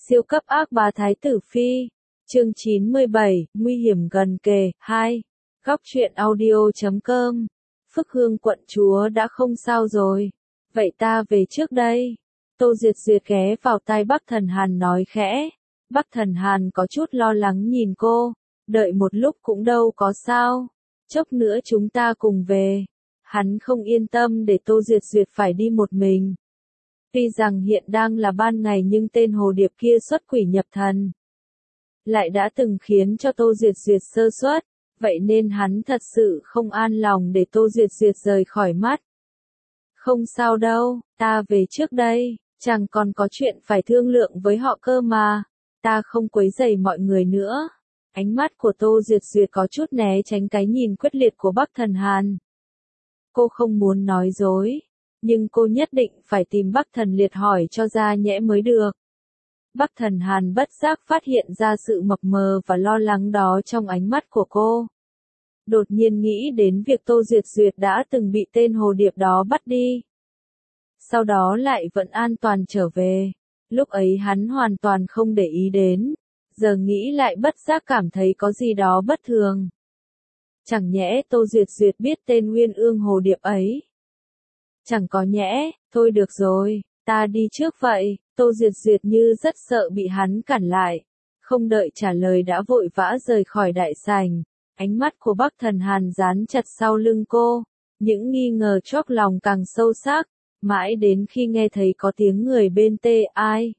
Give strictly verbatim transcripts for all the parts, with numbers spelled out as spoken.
Siêu cấp ác bá Thái tử Phi. Chương chín mươi bảy, nguy hiểm gần kề. hai. Góc truyện audio chấm com. Phước Hương quận chúa đã không sao rồi. Vậy ta về trước đây. Tô Duyệt Duyệt ghé vào tai Bắc Thần Hàn nói khẽ. Bắc Thần Hàn có chút lo lắng nhìn cô. Đợi một lúc cũng đâu có sao. Chốc nữa chúng ta cùng về. Hắn không yên tâm để Tô Duyệt Duyệt phải đi một mình. Tuy rằng hiện đang là ban ngày nhưng tên hồ điệp kia xuất quỷ nhập thần. Lại đã từng khiến cho Tô Duyệt Duyệt sơ suất, vậy nên hắn thật sự không an lòng để Tô Duyệt Duyệt rời khỏi mắt. Không sao đâu, ta về trước đây, chẳng còn có chuyện phải thương lượng với họ cơ mà, ta không quấy rầy mọi người nữa. Ánh mắt của Tô Duyệt Duyệt có chút né tránh cái nhìn quyết liệt của Bắc Thần Hàn. Cô không muốn nói dối, nhưng cô nhất định phải tìm Bắc Thần Liệt hỏi cho ra nhẽ mới được. Bắc Thần Hàn bất giác phát hiện ra sự mập mờ và lo lắng đó trong ánh mắt của cô. Đột nhiên nghĩ đến việc Tô Duyệt Duyệt đã từng bị tên hồ điệp đó bắt đi. Sau đó lại vẫn an toàn trở về. Lúc ấy hắn hoàn toàn không để ý đến. Giờ nghĩ lại bất giác cảm thấy có gì đó bất thường. Chẳng nhẽ Tô Duyệt Duyệt biết tên Nguyên Ương hồ điệp ấy. Chẳng có nhẽ, thôi được rồi, ta đi trước vậy. Tô Duyệt Duyệt như rất sợ bị hắn cản lại. Không đợi trả lời đã vội vã rời khỏi đại sảnh. Ánh mắt của Bắc Thần Hàn dán chặt sau lưng cô. Những nghi ngờ chóp lòng càng sâu sắc. Mãi đến khi nghe thấy có tiếng người bên tê ai.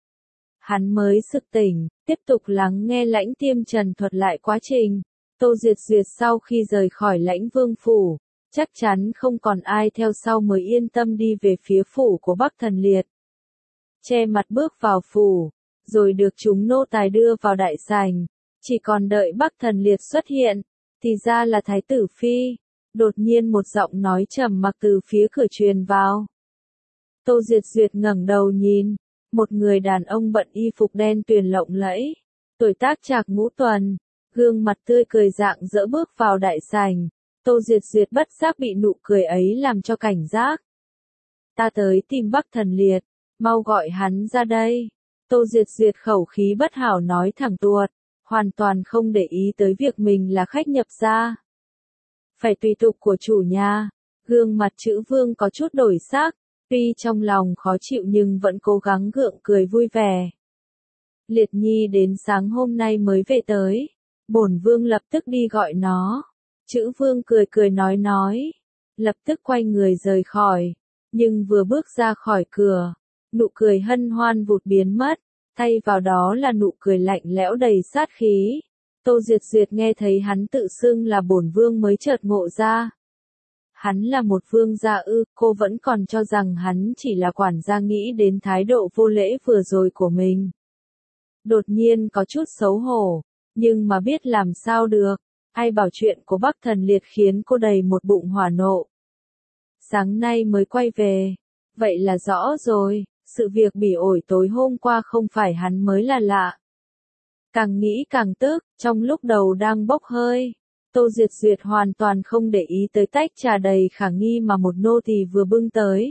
Hắn mới sực tỉnh, tiếp tục lắng nghe Lãnh Tiêm Trần thuật lại quá trình. Tô Duyệt Duyệt sau khi rời khỏi Lãnh Vương Phủ, chắc chắn không còn ai theo sau mới yên tâm đi về phía phủ của Bắc Thần Liệt. Che mặt bước vào phủ, rồi được chúng nô tài đưa vào đại sảnh, chỉ còn đợi Bắc Thần Liệt xuất hiện, thì ra là Thái tử Phi. Đột nhiên một giọng nói trầm mặc từ phía cửa truyền vào. Tô Duyệt Duyệt ngẩng đầu nhìn, một người đàn ông bận y phục đen tuyền lộng lẫy, tuổi tác trạc ngũ tuần, gương mặt tươi cười rạng rỡ bước vào đại sảnh. Tô Duyệt Duyệt bất giác bị nụ cười ấy làm cho cảnh giác. Ta tới tìm Bắc Thần Liệt, mau gọi hắn ra đây. Tô Duyệt Duyệt khẩu khí bất hảo nói thẳng tuột, hoàn toàn không để ý tới việc mình là khách nhập gia. Phải tùy tục của chủ nhà. Gương mặt Chữ Vương có chút đổi sắc, tuy trong lòng khó chịu nhưng vẫn cố gắng gượng cười vui vẻ. Liệt Nhi đến sáng hôm nay mới về tới, bổn vương lập tức đi gọi nó. Chữ Vương cười cười nói nói, lập tức quay người rời khỏi, nhưng vừa bước ra khỏi cửa, nụ cười hân hoan vụt biến mất, thay vào đó là nụ cười lạnh lẽo đầy sát khí. Tô Duyệt Duyệt nghe thấy hắn tự xưng là bổn vương mới chợt ngộ ra. Hắn là một vương gia ư, cô vẫn còn cho rằng hắn chỉ là quản gia, nghĩ đến thái độ vô lễ vừa rồi của mình. Đột nhiên có chút xấu hổ, nhưng mà biết làm sao được, ai bảo chuyện của Bắc Thần Liệt khiến cô đầy một bụng hỏa nộ. Sáng nay mới quay về, vậy là rõ rồi, sự việc bỉ ổi tối hôm qua không phải hắn mới là lạ. Càng nghĩ càng tức, trong lúc đầu đang bốc hơi, Tô Duyệt Duyệt hoàn toàn không để ý tới tách trà đầy khả nghi mà một nô tỳ vừa bưng tới.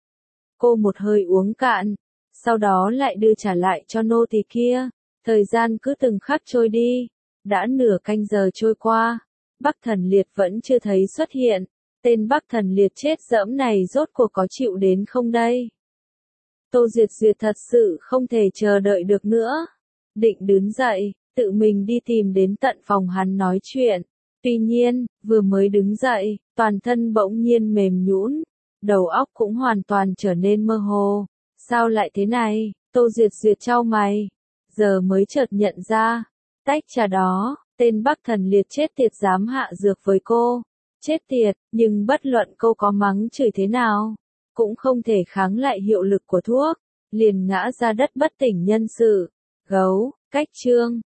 Cô một hơi uống cạn, sau đó lại đưa trả lại cho nô tỳ kia. Thời gian cứ từng khắc trôi đi, đã nửa canh giờ trôi qua, Bắc Thần Liệt vẫn chưa thấy xuất hiện. Tên Bắc Thần Liệt chết dẫm này rốt cuộc có chịu đến không đây? Tô Duyệt Duyệt thật sự không thể chờ đợi được nữa. Định đứng dậy, tự mình đi tìm đến tận phòng hắn nói chuyện. Tuy nhiên, vừa mới đứng dậy, toàn thân bỗng nhiên mềm nhũn, đầu óc cũng hoàn toàn trở nên mơ hồ. Sao lại thế này? Tô Duyệt Duyệt chau mày, giờ mới chợt nhận ra, tách trà đó, tên Bắc Thần Liệt chết tiệt dám hạ dược với cô. Chết tiệt, nhưng bất luận cô có mắng chửi thế nào, cũng không thể kháng lại hiệu lực của thuốc, liền ngã ra đất bất tỉnh nhân sự. Gấu, cách chương.